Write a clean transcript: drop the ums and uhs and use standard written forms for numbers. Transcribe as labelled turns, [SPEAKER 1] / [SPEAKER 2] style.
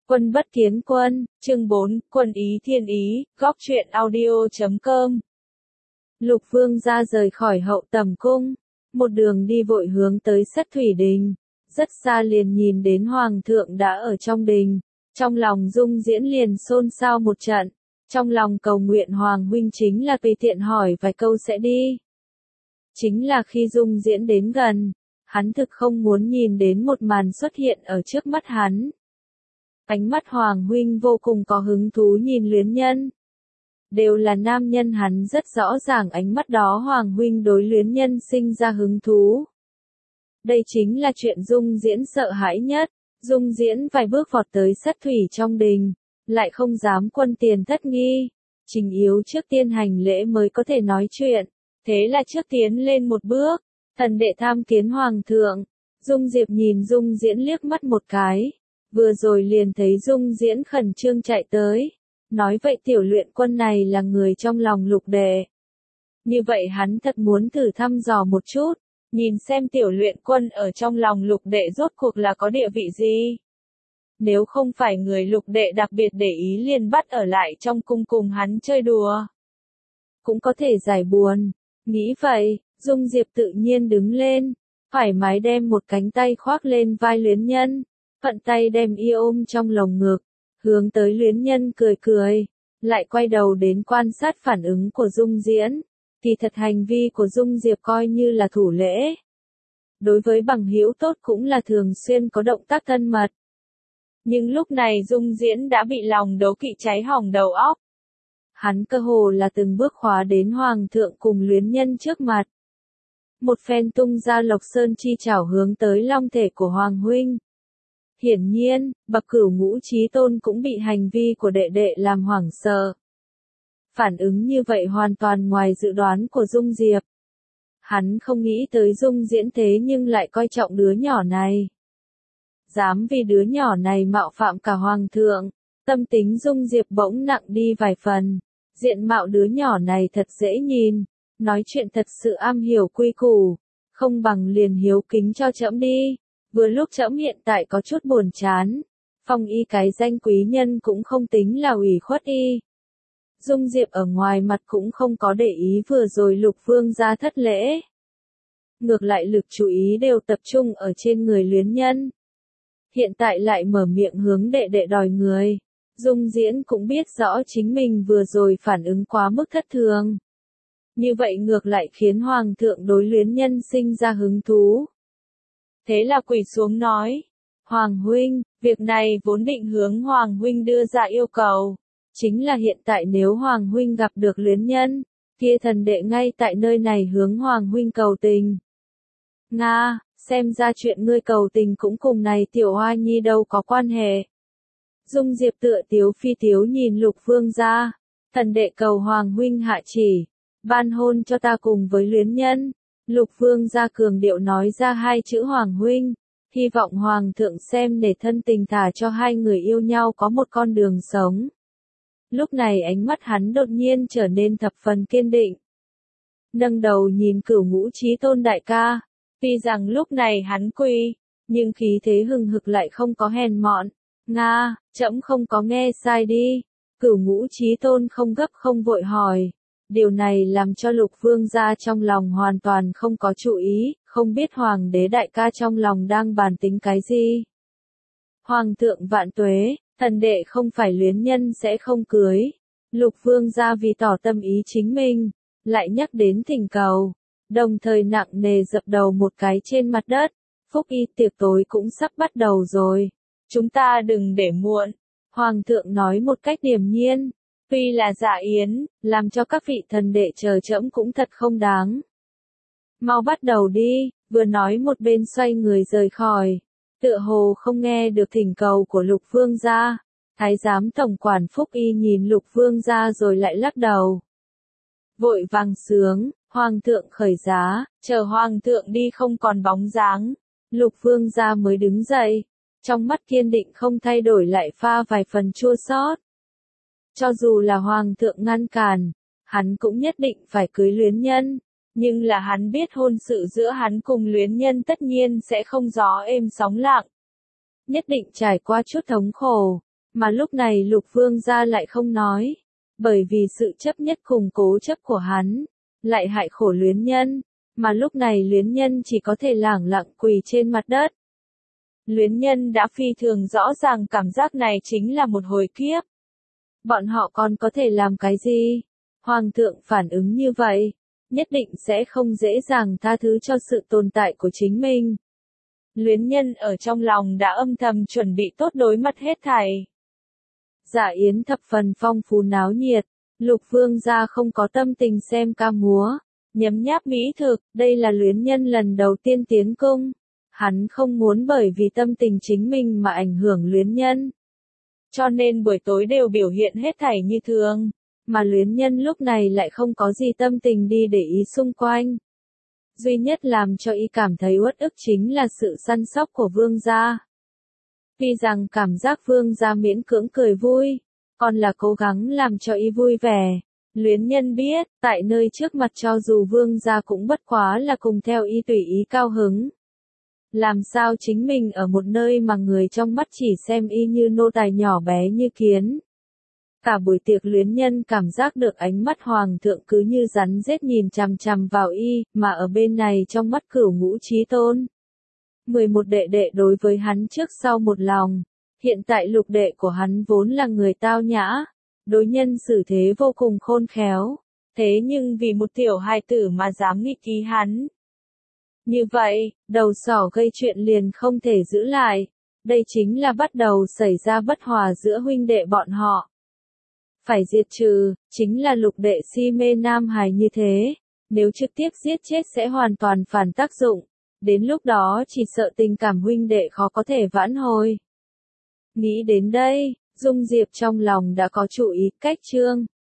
[SPEAKER 1] Quân bất kiến quân, chương 4, quân ý thiên ý, góc truyện audio.com. Lục Vương gia rời khỏi Hậu Tầm cung, một đường đi vội hướng tới Sắt Thủy Đình, rất xa liền nhìn đến Hoàng thượng đã ở trong đình, trong lòng Dung Diễn liền xôn xao một trận, trong lòng cầu nguyện Hoàng huynh chính là tùy tiện hỏi vài câu sẽ đi. Chính là khi Dung Diễn đến gần, hắn thực không muốn nhìn đến một màn xuất hiện ở trước mắt hắn. Ánh mắt Hoàng huynh vô cùng có hứng thú nhìn Luyến Nhân. Đều là nam nhân, hắn rất rõ ràng ánh mắt đó Hoàng huynh đối Luyến Nhân sinh ra hứng thú. Đây chính là chuyện Dung Diễn sợ hãi nhất. Dung Diễn vài bước vọt tới Sắt Thủy trong đình, lại không dám quân tiền thất nghi. Trình Yếu trước tiên hành lễ mới có thể nói chuyện, thế là trước tiến lên một bước, thần đệ tham kiến Hoàng thượng. Dung Diệp nhìn Dung Diễn liếc mắt một cái. Vừa rồi liền thấy Dung Diễn khẩn trương chạy tới, nói vậy tiểu luyện quân này là người trong lòng Lục đệ. Như vậy hắn thật muốn thử thăm dò một chút, nhìn xem tiểu luyện quân ở trong lòng Lục đệ rốt cuộc là có địa vị gì. Nếu không phải người Lục đệ đặc biệt để ý liền bắt ở lại trong cung cùng hắn chơi đùa, cũng có thể giải buồn. Nghĩ vậy, Dung Diệp tự nhiên đứng lên, thoải mái đem một cánh tay khoác lên vai Luyến Nhân. Phận tay đem y ôm trong lồng ngực, hướng tới Luyến Nhân cười cười, lại quay đầu đến quan sát phản ứng của Dung Diễn. Kỳ thật hành vi của Dung Diệp coi như là thủ lễ. Đối với bằng hữu tốt cũng là thường xuyên có động tác thân mật. Nhưng lúc này Dung Diễn đã bị lòng đố kỵ cháy hỏng đầu óc. Hắn cơ hồ là từng bước khóa đến Hoàng thượng cùng Luyến Nhân trước mặt. Một phen tung ra Lộc Sơn chi chảo hướng tới long thể của Hoàng huynh. Hiển nhiên, bậc Cửu Ngũ Chí Tôn cũng bị hành vi của đệ đệ làm hoảng sợ. Phản ứng như vậy hoàn toàn ngoài dự đoán của Dung Diệp. Hắn không nghĩ tới Dung Diễn thế nhưng lại coi trọng đứa nhỏ này. Dám vì đứa nhỏ này mạo phạm cả Hoàng thượng, tâm tính Dung Diệp bỗng nặng đi vài phần. Diện mạo đứa nhỏ này thật dễ nhìn, nói chuyện thật sự am hiểu quy củ, không bằng liền hiếu kính cho trẫm đi. Vừa lúc trẫm hiện tại có chút buồn chán, phong y cái danh quý nhân cũng không tính là ủy khuất y. Dung Diệp ở ngoài mặt cũng không có để ý vừa rồi Lục Vương gia thất lễ. Ngược lại lực chú ý đều tập trung ở trên người Luyến Nhân. Hiện tại lại mở miệng hướng đệ đệ đòi người. Dung Diễn cũng biết rõ chính mình vừa rồi phản ứng quá mức thất thường. Như vậy ngược lại khiến Hoàng thượng đối Luyến Nhân sinh ra hứng thú. Thế là quỳ xuống nói, Hoàng huynh, việc này vốn định hướng Hoàng huynh đưa ra yêu cầu. Chính là hiện tại nếu Hoàng huynh gặp được Luyến Nhân, kia thần đệ ngay tại nơi này hướng Hoàng huynh cầu tình. Nga, xem ra chuyện ngươi cầu tình cũng cùng này tiểu hoa nhi đâu có quan hệ. Dung Diệp tựa tiếu phi tiếu nhìn Lục Vương gia, thần đệ cầu Hoàng huynh hạ chỉ, ban hôn cho ta cùng với Luyến Nhân. Lục Vương gia cường điệu nói ra hai chữ Hoàng huynh, hy vọng Hoàng thượng xem để thân tình thả cho hai người yêu nhau có một con đường sống. Lúc này ánh mắt hắn đột nhiên trở nên thập phần kiên định. Nâng đầu nhìn Cửu Ngũ Chí Tôn đại ca, tuy rằng lúc này hắn quỳ, nhưng khí thế hừng hực lại không có hèn mọn. Nga, trẫm không có nghe sai đi. Cửu Ngũ Chí Tôn không gấp không vội hỏi. Điều này làm cho Lục Vương gia trong lòng hoàn toàn không có chú ý, không biết Hoàng đế đại ca trong lòng đang bàn tính cái gì. Hoàng thượng vạn tuế, thần đệ không phải Luyến Nhân sẽ không cưới. Lục Vương gia vì tỏ tâm ý chính mình, lại nhắc đến thỉnh cầu, đồng thời nặng nề dập đầu một cái trên mặt đất. Phúc y tiệc tối cũng sắp bắt đầu rồi. Chúng ta đừng để muộn. Hoàng thượng nói một cách điềm nhiên. Tuy là dạ yến, làm cho các vị thần đệ chờ trẫm cũng thật không đáng. Mau bắt đầu đi, vừa nói một bên xoay người rời khỏi. Tựa hồ không nghe được thỉnh cầu của Lục Vương gia. Thái giám tổng quản Phúc y nhìn Lục Vương gia rồi lại lắc đầu. Vội vàng sướng, Hoàng thượng khởi giá, chờ Hoàng thượng đi không còn bóng dáng. Lục Vương gia mới đứng dậy, trong mắt kiên định không thay đổi lại pha vài phần chua xót. Cho dù là Hoàng thượng ngăn cản, hắn cũng nhất định phải cưới Luyến Nhân, nhưng là hắn biết hôn sự giữa hắn cùng Luyến Nhân tất nhiên sẽ không gió êm sóng lặng. Nhất định trải qua chút thống khổ, Mà lúc này Lục Vương gia lại không nói, bởi vì sự chấp nhất cùng cố chấp của hắn, lại hại khổ Luyến Nhân, mà lúc này Luyến Nhân chỉ có thể lẳng lặng quỳ trên mặt đất. Luyến Nhân đã phi thường rõ ràng cảm giác này chính là một hồi kiếp. Bọn họ còn có thể làm cái gì? Hoàng thượng phản ứng như vậy, nhất định sẽ không dễ dàng tha thứ cho sự tồn tại của chính mình. Luyến Nhân ở trong lòng đã âm thầm chuẩn bị tốt đối mặt hết thảy. Dạ yến thập phần phong phú náo nhiệt, Lục Vương gia không có tâm tình xem ca múa, nhấm nháp mỹ thực, đây là Luyến Nhân lần đầu tiên tiến cung. Hắn không muốn bởi vì tâm tình chính mình mà ảnh hưởng Luyến Nhân. Cho nên buổi tối đều biểu hiện hết thảy như thường, mà Luyến Nhân lúc này lại không có gì tâm tình đi để ý xung quanh. Duy nhất làm cho y cảm thấy uất ức chính là sự săn sóc của Vương gia. Tuy rằng cảm giác Vương gia miễn cưỡng cười vui, còn là cố gắng làm cho y vui vẻ. Luyến Nhân biết, tại nơi trước mặt cho dù Vương gia cũng bất quá là cùng theo y tùy ý cao hứng. Làm sao chính mình ở một nơi mà người trong mắt chỉ xem y như nô tài nhỏ bé như kiến. Cả buổi tiệc Luyến Nhân cảm giác được ánh mắt hoàng thượng cứ như rắn rết nhìn chằm chằm vào y, mà ở bên này trong mắt Cửu Ngũ Chí Tôn. 11 đệ đệ đối với hắn trước sau một lòng. Hiện tại Lục đệ của hắn vốn là người tao nhã, đối nhân xử thế vô cùng khôn khéo. Thế nhưng vì một tiểu hài tử mà dám nghịch ý hắn. Như vậy, đầu sỏ gây chuyện liền không thể giữ lại. Đây chính là bắt đầu xảy ra bất hòa giữa huynh đệ bọn họ. Phải diệt trừ, chính là Lục đệ si mê nam hài như thế. Nếu trực tiếp giết chết sẽ hoàn toàn phản tác dụng. Đến lúc đó chỉ sợ tình cảm huynh đệ khó có thể vãn hồi. Nghĩ đến đây, Dung Diệp trong lòng đã có chủ ý cách chương.